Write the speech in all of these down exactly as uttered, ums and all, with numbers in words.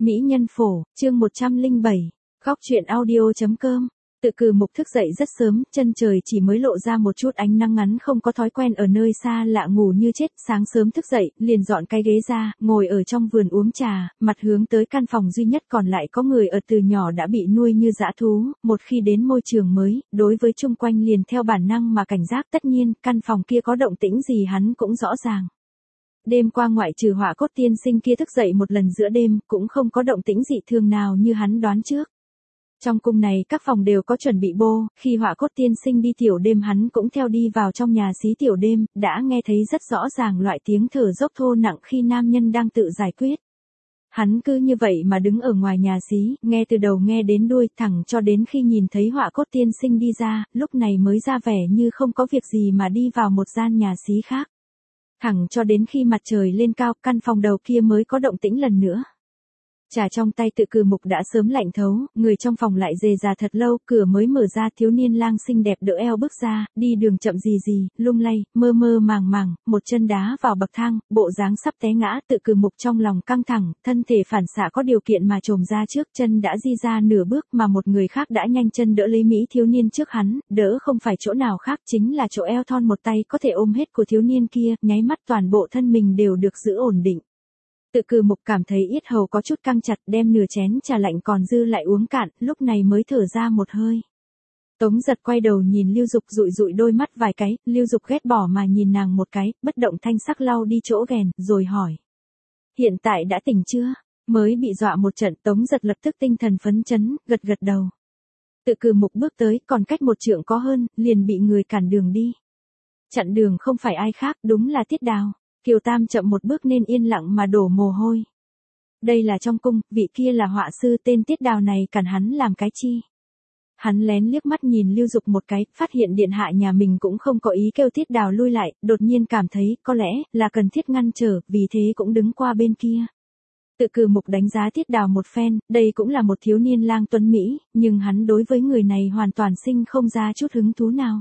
Mỹ nhân phổ, chương một trăm lẻ bảy, góc truyện audio.com. Tự cừ mục thức dậy rất sớm, chân trời chỉ mới lộ ra một chút ánh nắng ngắn, không có thói quen ở nơi xa lạ ngủ như chết, sáng sớm thức dậy, liền dọn cái ghế ra, ngồi ở trong vườn uống trà, mặt hướng tới căn phòng duy nhất còn lại có người ở từ nhỏ đã bị nuôi như dã thú, một khi đến môi trường mới, đối với chung quanh liền theo bản năng mà cảnh giác, tất nhiên, căn phòng kia có động tĩnh gì hắn cũng rõ ràng. Đêm qua ngoại trừ Họa Cốt tiên sinh kia thức dậy một lần giữa đêm, cũng không có động tĩnh dị thường nào như hắn đoán trước. Trong cung này các phòng đều có chuẩn bị bô, khi Họa Cốt tiên sinh đi tiểu đêm hắn cũng theo đi vào trong nhà xí tiểu đêm, đã nghe thấy rất rõ ràng loại tiếng thở dốc thô nặng khi nam nhân đang tự giải quyết. Hắn cứ như vậy mà đứng ở ngoài nhà xí, nghe từ đầu nghe đến đuôi, thẳng cho đến khi nhìn thấy Họa Cốt tiên sinh đi ra, lúc này mới ra vẻ như không có việc gì mà đi vào một gian nhà xí khác. Thẳng cho đến khi mặt trời lên cao, căn phòng đầu kia mới có động tĩnh lần nữa. Trà trong tay tự cừ mục đã sớm lạnh thấu, người trong phòng lại dề già thật lâu, cửa mới mở ra, thiếu niên lang xinh đẹp đỡ eo bước ra, đi đường chậm gì gì, lung lay, mơ mơ màng màng, một chân đá vào bậc thang, bộ dáng sắp té ngã, tự cừ mục trong lòng căng thẳng, thân thể phản xạ có điều kiện mà trồm ra trước, chân đã di ra nửa bước mà một người khác đã nhanh chân đỡ lấy Mỹ thiếu niên trước hắn, đỡ không phải chỗ nào khác chính là chỗ eo thon một tay có thể ôm hết của thiếu niên kia, nháy mắt toàn bộ thân mình đều được giữ ổn định. Tự cừ mục cảm thấy yết hầu có chút căng chặt, đem nửa chén trà lạnh còn dư lại uống cạn, lúc này mới thở ra một hơi. Tống Giật quay đầu nhìn Lưu Dục dụi dụi đôi mắt vài cái, Lưu Dục ghét bỏ mà nhìn nàng một cái, bất động thanh sắc lau đi chỗ ghèn, rồi hỏi. Hiện tại đã tỉnh chưa? Mới bị dọa một trận, Tống Giật lập tức tinh thần phấn chấn, gật gật đầu. Tự cừ mục bước tới, còn cách một trượng có hơn, liền bị người cản đường đi. Chặn đường không phải ai khác, đúng là Tiết Đào. Kiều Tam chậm một bước nên yên lặng mà đổ mồ hôi. Đây là trong cung, vị kia là họa sư tên Tiết Đào này cản hắn làm cái chi? Hắn lén liếc mắt nhìn Lưu Dục một cái, phát hiện điện hạ nhà mình cũng không có ý kêu Tiết Đào lui lại, đột nhiên cảm thấy có lẽ là cần thiết ngăn trở, vì thế cũng đứng qua bên kia. Tự cừ mục đánh giá Tiết Đào một phen, đây cũng là một thiếu niên lang tuấn Mỹ, nhưng hắn đối với người này hoàn toàn sinh không ra chút hứng thú nào.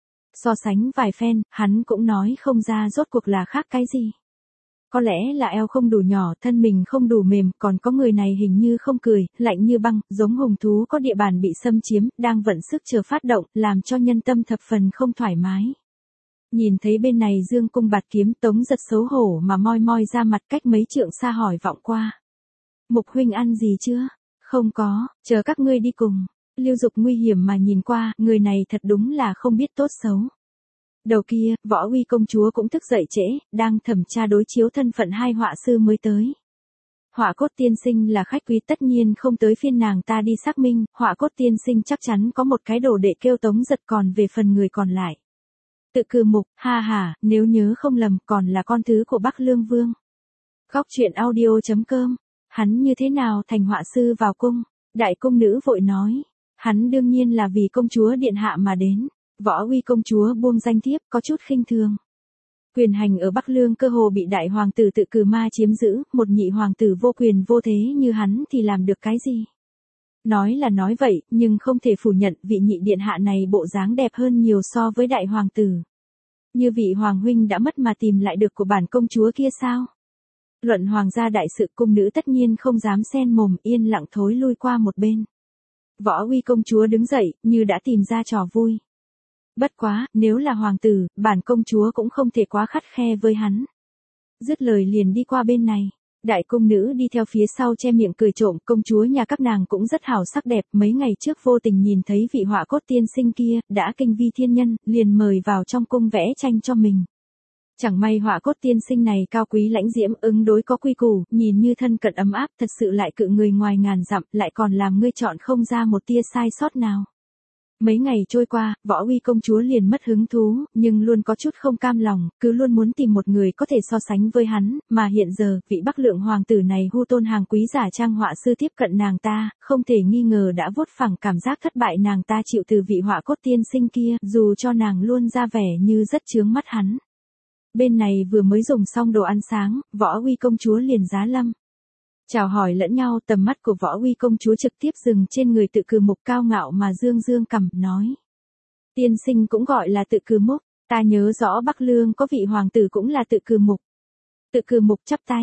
So sánh vài phen, hắn cũng nói không ra rốt cuộc là khác cái gì. Có lẽ là eo không đủ nhỏ, thân mình không đủ mềm, còn có người này hình như không cười, lạnh như băng, giống hùng thú có địa bàn bị xâm chiếm, đang vận sức chờ phát động, làm cho nhân tâm thập phần không thoải mái. Nhìn thấy bên này dương cung bạt kiếm, Tống Giật xấu hổ mà moi moi ra mặt cách mấy trượng xa hỏi vọng qua. Mục huynh ăn gì chưa? Không có, chờ các ngươi đi cùng. Lưu Dục nguy hiểm mà nhìn qua, người này thật đúng là không biết tốt xấu. Đầu kia, Võ Uy công chúa cũng thức dậy trễ, đang thẩm tra đối chiếu thân phận hai họa sư mới tới. Họa Cốt tiên sinh là khách quý, tất nhiên không tới phiên nàng ta đi xác minh, Họa Cốt tiên sinh chắc chắn có một cái đồ đệ kêu Tống Giật, còn về phần người còn lại. Tự cừ mục, ha ha, nếu nhớ không lầm, còn là con thứ của Bắc Lương Vương. Góc truyện audio.com, hắn như thế nào thành họa sư vào cung? Đại cung nữ vội nói. Hắn đương nhiên là vì công chúa điện hạ mà đến. Võ Uy công chúa buông danh thiếp, có chút khinh thường. Quyền hành ở Bắc Lương cơ hồ bị đại hoàng tử Tự Cừ Ma chiếm giữ, một nhị hoàng tử vô quyền vô thế như hắn thì làm được cái gì? Nói là nói vậy, nhưng không thể phủ nhận vị nhị điện hạ này bộ dáng đẹp hơn nhiều so với đại hoàng tử. Như vị hoàng huynh đã mất mà tìm lại được của bản công chúa kia sao? Luận hoàng gia đại sự, cung nữ tất nhiên không dám xen mồm, yên lặng thối lui qua một bên. Võ Uy công chúa đứng dậy, như đã tìm ra trò vui. Bất quá, nếu là hoàng tử, bản công chúa cũng không thể quá khắt khe với hắn. Dứt lời liền đi qua bên này. Đại cung nữ đi theo phía sau che miệng cười trộm, công chúa nhà các nàng cũng rất hào sắc đẹp, mấy ngày trước vô tình nhìn thấy vị Họa Cốt tiên sinh kia, đã kinh vi thiên nhân, liền mời vào trong cung vẽ tranh cho mình. Chẳng may Họa Cốt tiên sinh này cao quý lãnh diễm, ứng đối có quy củ, nhìn như thân cận ấm áp, thật sự lại cự người ngoài ngàn dặm, lại còn làm ngươi chọn không ra một tia sai sót nào. Mấy ngày trôi qua, Võ Uy công chúa liền mất hứng thú, nhưng luôn có chút không cam lòng, cứ luôn muốn tìm một người có thể so sánh với hắn, mà hiện giờ, vị Bắc Lượng hoàng tử này hu tôn hàng quý giả trang họa sư tiếp cận nàng ta, không thể nghi ngờ đã vuốt phẳng cảm giác thất bại nàng ta chịu từ vị Họa Cốt tiên sinh kia, dù cho nàng luôn ra vẻ như rất chướng mắt hắn. Bên này vừa mới dùng xong đồ ăn sáng, Võ Uy công chúa liền giá lâm. Chào hỏi lẫn nhau, tầm mắt của Võ Uy công chúa trực tiếp dừng trên người Tự Cừ mục cao ngạo mà dương dương cằm, nói. Tiên sinh cũng gọi là Tự Cừ mục, ta nhớ rõ Bắc Lương có vị hoàng tử cũng là Tự Cừ mục. Tự Cừ mục chắp tay.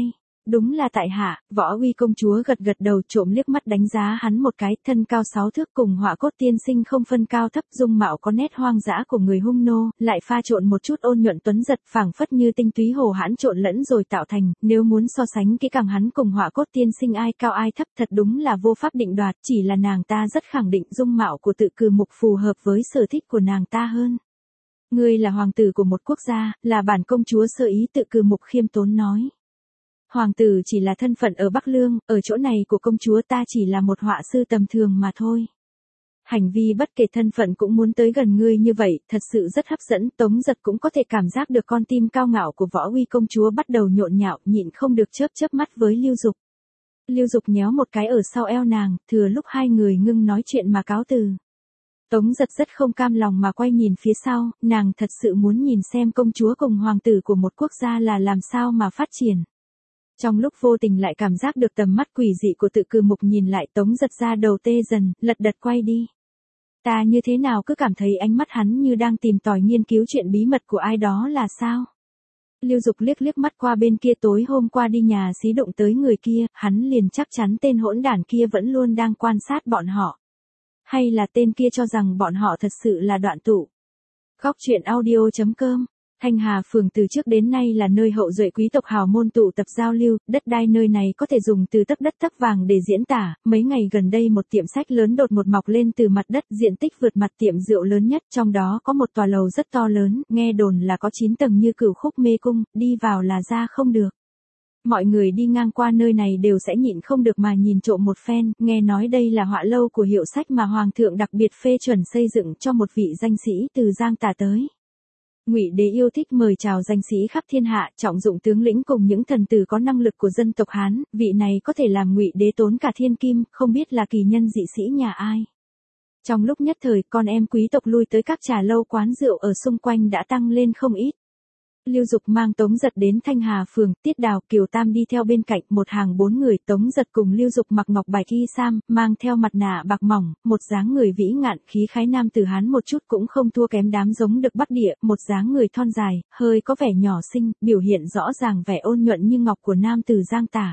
đúng là tại hạ. Võ uy công chúa gật gật đầu, trộm liếc mắt đánh giá hắn một cái, thân cao sáu thước cùng Họa Cốt tiên sinh không phân cao thấp, dung mạo có nét hoang dã của người hung nô, lại pha trộn một chút ôn nhuận tuấn giật, phảng phất như tinh túy hồ hãn trộn lẫn rồi tạo thành. Nếu muốn so sánh kỹ càng hắn cùng Họa Cốt tiên sinh ai cao ai thấp, thật đúng là vô pháp định đoạt, chỉ là nàng ta rất khẳng định dung mạo của Tự Cừ Mục phù hợp với sở thích của nàng ta hơn. Ngươi là hoàng tử của một quốc gia, là bản công chúa sơ ý, Tự Cừ Mục khiêm tốn nói. Hoàng tử chỉ là thân phận ở Bắc Lương, ở chỗ này của công chúa ta chỉ là một họa sư tầm thường mà thôi. Hành vi bất kể thân phận cũng muốn tới gần ngươi như vậy, thật sự rất hấp dẫn. Tống Giật cũng có thể cảm giác được con tim cao ngạo của Võ uy công chúa bắt đầu nhộn nhạo, nhịn không được chớp chớp mắt với Lưu Dục. Lưu Dục nhéo một cái ở sau eo nàng, thừa lúc hai người ngưng nói chuyện mà cáo từ. Tống Giật rất không cam lòng mà quay nhìn phía sau, nàng thật sự muốn nhìn xem công chúa cùng hoàng tử của một quốc gia là làm sao mà phát triển. Trong lúc vô tình lại cảm giác được tầm mắt quỷ dị của Tự Cừ Mục nhìn lại, Tống Giật ra đầu tê dần, lật đật quay đi. Ta như thế nào cứ cảm thấy ánh mắt hắn như đang tìm tòi nghiên cứu chuyện bí mật của ai đó là sao? Lưu Dục liếc liếc mắt qua bên kia, tối hôm qua đi nhà xí đụng tới người kia, hắn liền chắc chắn tên hỗn đản kia vẫn luôn đang quan sát bọn họ. Hay là tên kia cho rằng bọn họ thật sự là đoạn tụ. Góc truyện audio chấm com. Thanh Hà phường từ trước đến nay là nơi hậu duệ quý tộc hào môn tụ tập giao lưu, đất đai nơi này có thể dùng từ tấc đất tấc vàng để diễn tả. Mấy ngày gần đây một tiệm sách lớn đột ngột mọc lên từ mặt đất, diện tích vượt mặt tiệm rượu lớn nhất, trong đó có một tòa lầu rất to lớn, nghe đồn là có chín tầng như Cửu Khúc mê cung, đi vào là ra không được. Mọi người đi ngang qua nơi này đều sẽ nhịn không được mà nhìn trộm một phen, nghe nói đây là họa lâu của hiệu sách mà hoàng thượng đặc biệt phê chuẩn xây dựng cho một vị danh sĩ từ Giang Tả tới. Ngụy Đế yêu thích mời chào danh sĩ khắp thiên hạ, trọng dụng tướng lĩnh cùng những thần tử có năng lực của dân tộc Hán, vị này có thể làm Ngụy Đế tốn cả thiên kim, không biết là kỳ nhân dị sĩ nhà ai. Trong lúc nhất thời, con em quý tộc lui tới các trà lâu quán rượu ở xung quanh đã tăng lên không ít. Lưu Dục mang Tống Giật đến Thanh Hà phường, Tiết Đào, Kiều Tam đi theo bên cạnh, một hàng bốn người. Tống Giật cùng Lưu Dục mặc ngọc bạch y sam, mang theo mặt nạ bạc mỏng, một dáng người vĩ ngạn, khí khái nam tử Hán một chút cũng không thua kém đám giống được Bắc Địa, một dáng người thon dài, hơi có vẻ nhỏ xinh, biểu hiện rõ ràng vẻ ôn nhuận như ngọc của nam tử Giang Tả.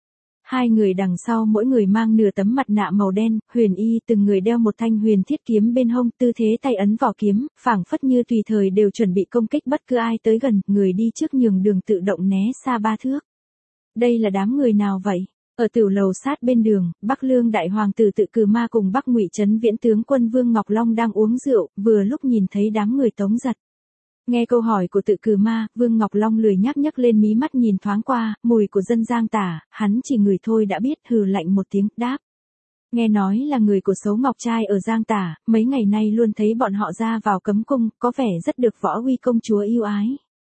Hai người đằng sau mỗi người mang nửa tấm mặt nạ màu đen, huyền y, từng người đeo một thanh huyền thiết kiếm bên hông, tư thế tay ấn vỏ kiếm, phảng phất như tùy thời đều chuẩn bị công kích bất cứ ai tới gần, người đi trước nhường đường tự động né xa ba thước. Đây là đám người nào vậy? Ở tiểu lầu sát bên đường, Bắc Lương đại hoàng tử Tự Cừ Ma cùng Bắc Ngụy Trấn Viễn tướng quân Vương Ngọc Long đang uống rượu, vừa lúc nhìn thấy đám người Tống Giật. Nghe câu hỏi của Tự Cừ Ma, Vương Ngọc Long lười nhác nhấc lên mí mắt nhìn thoáng qua, mùi của dân Giang Tả, hắn chỉ ngửi thôi đã biết, hừ lạnh một tiếng, đáp. Nghe nói là người của Sấu Ngọc Trai ở Giang Tả, mấy ngày nay luôn thấy bọn họ ra vào cấm cung, có vẻ rất được Võ uy công chúa yêu ái.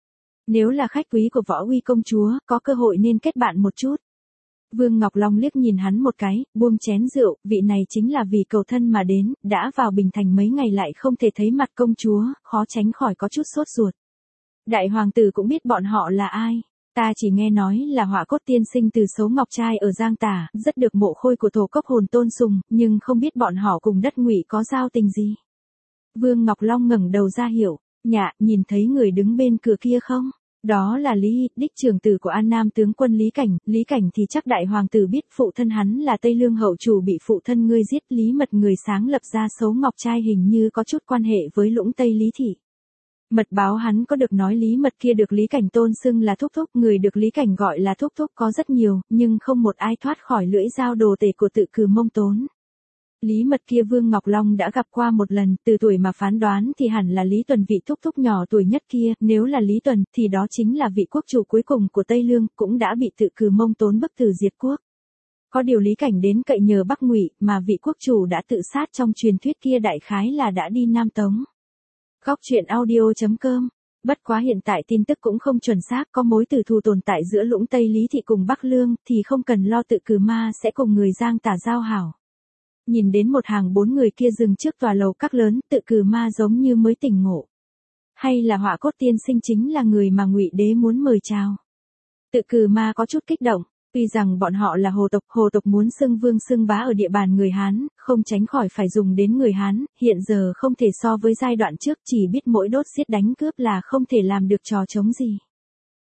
Nếu là khách quý của Võ uy công chúa, có cơ hội nên kết bạn một chút. Vương Ngọc Long liếc nhìn hắn một cái, buông chén rượu, vị này chính là vì cầu thân mà đến, đã vào Bình Thành mấy ngày lại không thể thấy mặt công chúa, khó tránh khỏi có chút sốt ruột. Đại hoàng tử cũng biết bọn họ là ai. Ta chỉ nghe nói là Họa Cốt tiên sinh từ Sấu Ngọc Trai ở Giang Tả, rất được mộ khôi của thổ cốc hồn tôn sùng, nhưng không biết bọn họ cùng đất Ngụy có giao tình gì. Vương Ngọc Long ngẩng đầu ra hiểu, nhạ, nhìn thấy người đứng bên cửa kia không? Đó là Lý, đích trưởng tử của An Nam tướng quân Lý Cảnh, Lý Cảnh thì chắc đại hoàng tử biết, phụ thân hắn là Tây Lương hậu chủ bị phụ thân ngươi giết, Lý Mật người sáng lập ra Sấu Ngọc Trai hình như có chút quan hệ với Lũng Tây Lý Thị. Mật báo hắn có được nói Lý Mật kia được Lý Cảnh tôn xưng là thúc thúc, người được Lý Cảnh gọi là thúc thúc có rất nhiều, nhưng không một ai thoát khỏi lưỡi dao đồ tể của Tự Cừ Mông Tốn. Lý Mật kia Vương Ngọc Long đã gặp qua một lần, từ tuổi mà phán đoán thì hẳn là Lý Tuần vị thúc thúc nhỏ tuổi nhất kia, nếu là Lý Tuần thì đó chính là vị quốc chủ cuối cùng của Tây Lương, cũng đã bị Tự Cừ Mông Tốn bức tử diệt quốc. Có điều Lý Cảnh đến cậy nhờ Bắc Ngụy, mà vị quốc chủ đã tự sát trong truyền thuyết kia đại khái là đã đi Nam Tống. Góc truyện audio chấm com. Bất quá hiện tại tin tức cũng không chuẩn xác, có mối tử thù tồn tại giữa Lũng Tây Lý Thị cùng Bắc Lương, thì không cần lo Tự Cừ Ma sẽ cùng người Giang Tả giao hảo. Nhìn đến một hàng bốn người kia dừng trước tòa lầu các lớn, Tự Cừ Ma giống như mới tỉnh ngộ. Hay là Họa Cốt tiên sinh chính là người mà Ngụy Đế muốn mời chào? Tự Cừ Ma có chút kích động, tuy rằng bọn họ là hồ tộc, hồ tộc muốn xưng vương xưng bá ở địa bàn người Hán, không tránh khỏi phải dùng đến người Hán, hiện giờ không thể so với giai đoạn trước, chỉ biết mỗi đốt giết đánh cướp là không thể làm được trò chống gì.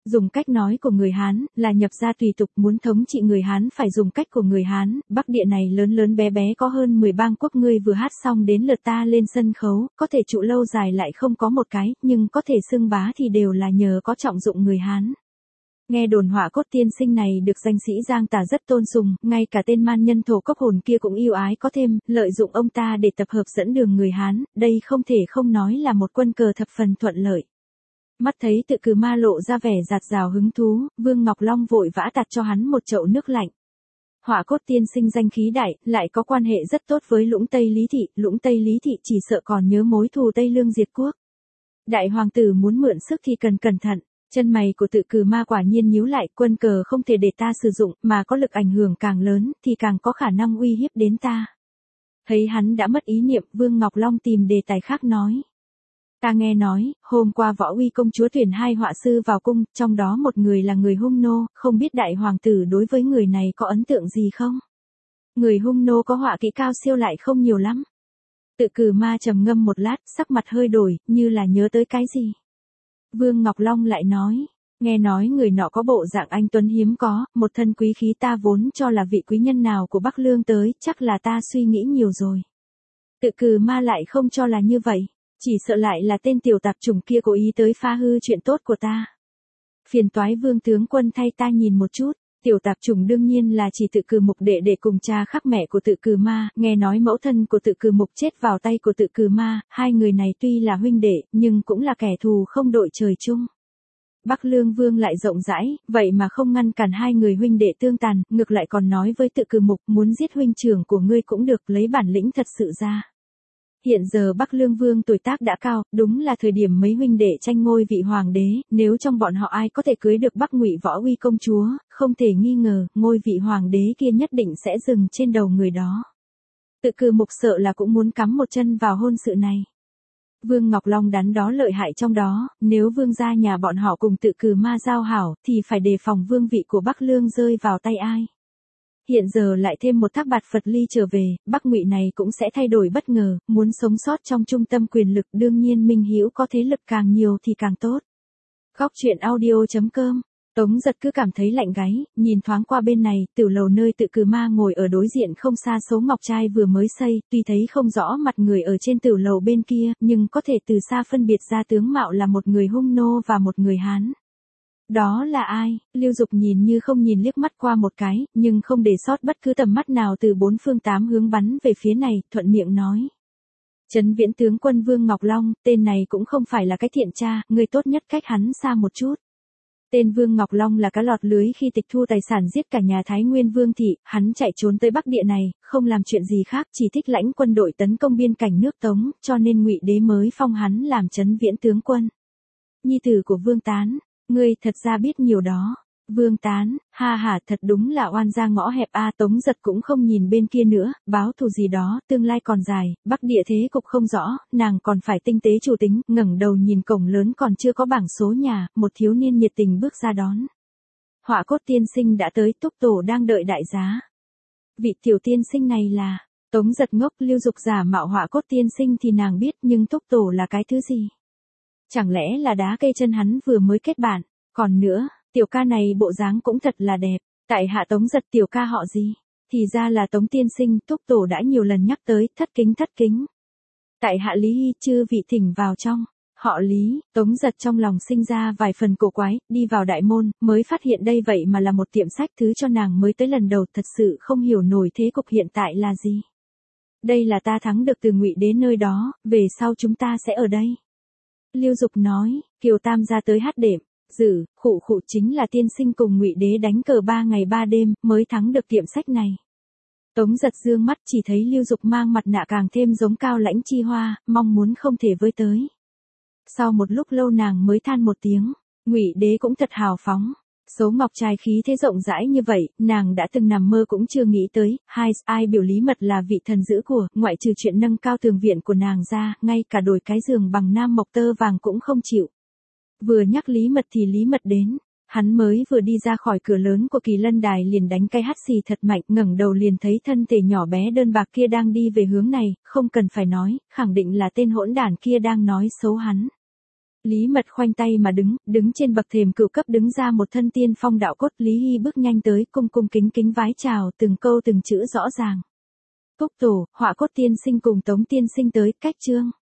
Dùng cách nói của người Hán, là nhập gia tùy tục, muốn thống trị người Hán phải dùng cách của người Hán, Bắc Địa này lớn lớn bé bé có hơn mười bang quốc, ngươi vừa hát xong đến lượt ta lên sân khấu, có thể trụ lâu dài lại không có một cái, nhưng có thể xưng bá thì đều là nhờ có trọng dụng người Hán. Nghe đồn Họa Cốt tiên sinh này được danh sĩ Giang Tả rất tôn sùng, ngay cả tên man nhân thổ cốc hồn kia cũng yêu ái có thêm, lợi dụng ông ta để tập hợp dẫn đường người Hán, đây không thể không nói là một quân cờ thập phần thuận lợi. Mắt thấy Tự Cừ Ma lộ ra vẻ dạt dào hứng thú, Vương Ngọc Long vội vã tạt cho hắn một chậu nước lạnh. Họa Cốt tiên sinh danh khí đại, lại có quan hệ rất tốt với Lũng Tây Lý Thị, Lũng Tây Lý Thị chỉ sợ còn nhớ mối thù Tây Lương diệt quốc. Đại hoàng tử muốn mượn sức thì cần cẩn thận. Chân mày của Tự Cừ Ma quả nhiên nhíu lại, quân cờ không thể để ta sử dụng, mà có lực ảnh hưởng càng lớn, thì càng có khả năng uy hiếp đến ta. Thấy hắn đã mất ý niệm, Vương Ngọc Long tìm đề tài khác nói. Ta nghe nói, hôm qua Võ Uy công chúa tuyển hai họa sư vào cung, trong đó một người là người Hung Nô, không biết đại hoàng tử đối với người này có ấn tượng gì không? Người Hung Nô có họa kỹ cao siêu lại không nhiều lắm. Tự Cừ Ma trầm ngâm một lát, sắc mặt hơi đổi, như là nhớ tới cái gì. Vương Ngọc Long lại nói, nghe nói người nọ có bộ dạng anh tuấn hiếm có, một thân quý khí, ta vốn cho là vị quý nhân nào của Bắc Lương tới, chắc là ta suy nghĩ nhiều rồi. Tự Cừ Ma lại không cho là như vậy, chỉ sợ lại là tên tiểu tạp chủng kia cố ý tới phá hư chuyện tốt của ta. Phiền toái Vương tướng quân thay ta nhìn một chút. Tiểu tạp chủng đương nhiên là chỉ Tự Cừ Mục đệ đệ cùng cha khác mẹ của Tự Cừ Ma, nghe nói mẫu thân của Tự Cừ Mục chết vào tay của Tự Cừ Ma, hai người này tuy là huynh đệ, nhưng cũng là kẻ thù không đội trời chung. Bắc Lương Vương lại rộng rãi, vậy mà không ngăn cản hai người huynh đệ tương tàn, ngược lại còn nói với Tự Cừ Mục muốn giết huynh trưởng của ngươi cũng được, lấy bản lĩnh thật sự ra. Hiện giờ Bắc Lương Vương tuổi tác đã cao, đúng là thời điểm mấy huynh đệ tranh ngôi vị hoàng đế, nếu trong bọn họ ai có thể cưới được Bắc Ngụy Võ Uy công chúa, không thể nghi ngờ, ngôi vị hoàng đế kia nhất định sẽ dừng trên đầu người đó. Tự Cừ Mục sợ là cũng muốn cắm một chân vào hôn sự này. Vương Ngọc Long đắn đo lợi hại trong đó, nếu vương gia nhà bọn họ cùng Tự Cừ Ma giao hảo, thì phải đề phòng vương vị của Bắc Lương rơi vào tay ai. Hiện giờ lại thêm một Thác Bạt Phật Ly trở về, Bắc Ngụy này cũng sẽ thay đổi bất ngờ, muốn sống sót trong trung tâm quyền lực, đương nhiên Minh Hữu có thế lực càng nhiều thì càng tốt. Góc truyện audio chấm com. Tống Giật cứ cảm thấy lạnh gáy, nhìn thoáng qua bên này, tiểu lầu nơi Tự Cừ Ma ngồi ở đối diện không xa số ngọc trai vừa mới xây, tuy thấy không rõ mặt người ở trên tiểu lầu bên kia, nhưng có thể từ xa phân biệt ra tướng mạo là một người Hung Nô và một người Hán. Đó là ai? Lưu Dục nhìn như không nhìn liếc mắt qua một cái, nhưng không để sót bất cứ tầm mắt nào từ bốn phương tám hướng bắn về phía này, thuận miệng nói. Trấn Viễn tướng quân Vương Ngọc Long, tên này cũng không phải là cái thiện tra, người tốt nhất cách hắn xa một chút. Tên Vương Ngọc Long là cá lọt lưới khi tịch thu tài sản giết cả nhà Thái Nguyên Vương thị, hắn chạy trốn tới Bắc Địa này, không làm chuyện gì khác, chỉ thích lãnh quân đội tấn công biên cảnh nước Tống, cho nên Ngụy đế mới phong hắn làm Trấn Viễn tướng quân. Nhi tử của Vương Tán, ngươi thật ra biết nhiều đó. Vương Tán, ha ha, thật đúng là oan gia ngõ hẹp a. Tống Giật cũng không nhìn bên kia nữa, báo thù gì đó, tương lai còn dài, Bắc Địa thế cục không rõ, nàng còn phải tinh tế chủ tính, ngẩng đầu nhìn cổng lớn còn chưa có bảng số nhà, một thiếu niên nhiệt tình bước ra đón. Họa Cốt tiên sinh đã tới, Túc Tổ đang đợi đại giá. Vị tiểu tiên sinh này là, Tống Giật ngốc, Lưu Dục giả mạo Họa Cốt tiên sinh thì nàng biết, nhưng Túc Tổ là cái thứ gì? Chẳng lẽ là đá cây chân hắn vừa mới kết bạn, còn nữa. Tiểu ca này bộ dáng cũng thật là đẹp, tại hạ Tống Giật, tiểu ca họ gì? Thì ra là Tống tiên sinh, Túc Tổ đã nhiều lần nhắc tới, thất kính thất kính. Tại hạ Lý Hy, chư vị thỉnh vào trong. Họ Lý, Tống Giật trong lòng sinh ra vài phần cổ quái, đi vào đại môn, mới phát hiện đây vậy mà là một tiệm sách, thứ cho nàng mới tới lần đầu, thật sự không hiểu nổi thế cục hiện tại là gì. Đây là ta thắng được từ Ngụy đế nơi đó, về sau chúng ta sẽ ở đây. Lưu Dục nói, Kiều Tam ra tới hát đệm. Dự, khụ khụ chính là tiên sinh cùng Ngụy đế đánh cờ ba ngày ba đêm, mới thắng được tiệm sách này. Tống Giật dương mắt chỉ thấy Lưu Dục mang mặt nạ càng thêm giống Cao Lãnh Chi Hoa, mong muốn không thể với tới. Sau một lúc lâu nàng mới than một tiếng, Ngụy đế cũng thật hào phóng. Số ngọc trai khí thế rộng rãi như vậy, nàng đã từng nằm mơ cũng chưa nghĩ tới. Hai, ai biểu Lý Mật là vị thần giữ của, ngoại trừ chuyện nâng cao tường viện của nàng ra, ngay cả đổi cái giường bằng nam mộc tơ vàng cũng không chịu. Vừa nhắc Lý Mật thì Lý Mật đến, hắn mới vừa đi ra khỏi cửa lớn của Kỳ Lân Đài liền đánh cái hắt xì thật mạnh, ngẩng đầu liền thấy thân thể nhỏ bé đơn bạc kia đang đi về hướng này, không cần phải nói, khẳng định là tên hỗn đản kia đang nói xấu hắn. Lý Mật khoanh tay mà đứng, đứng trên bậc thềm cựu cấp đứng ra một thân tiên phong đạo cốt. Lý Hy bước nhanh tới, cung cung kính kính vái chào, từng câu từng chữ rõ ràng. Cúc tổ, Họa Cốt tiên sinh cùng Tống tiên sinh tới, cách chương.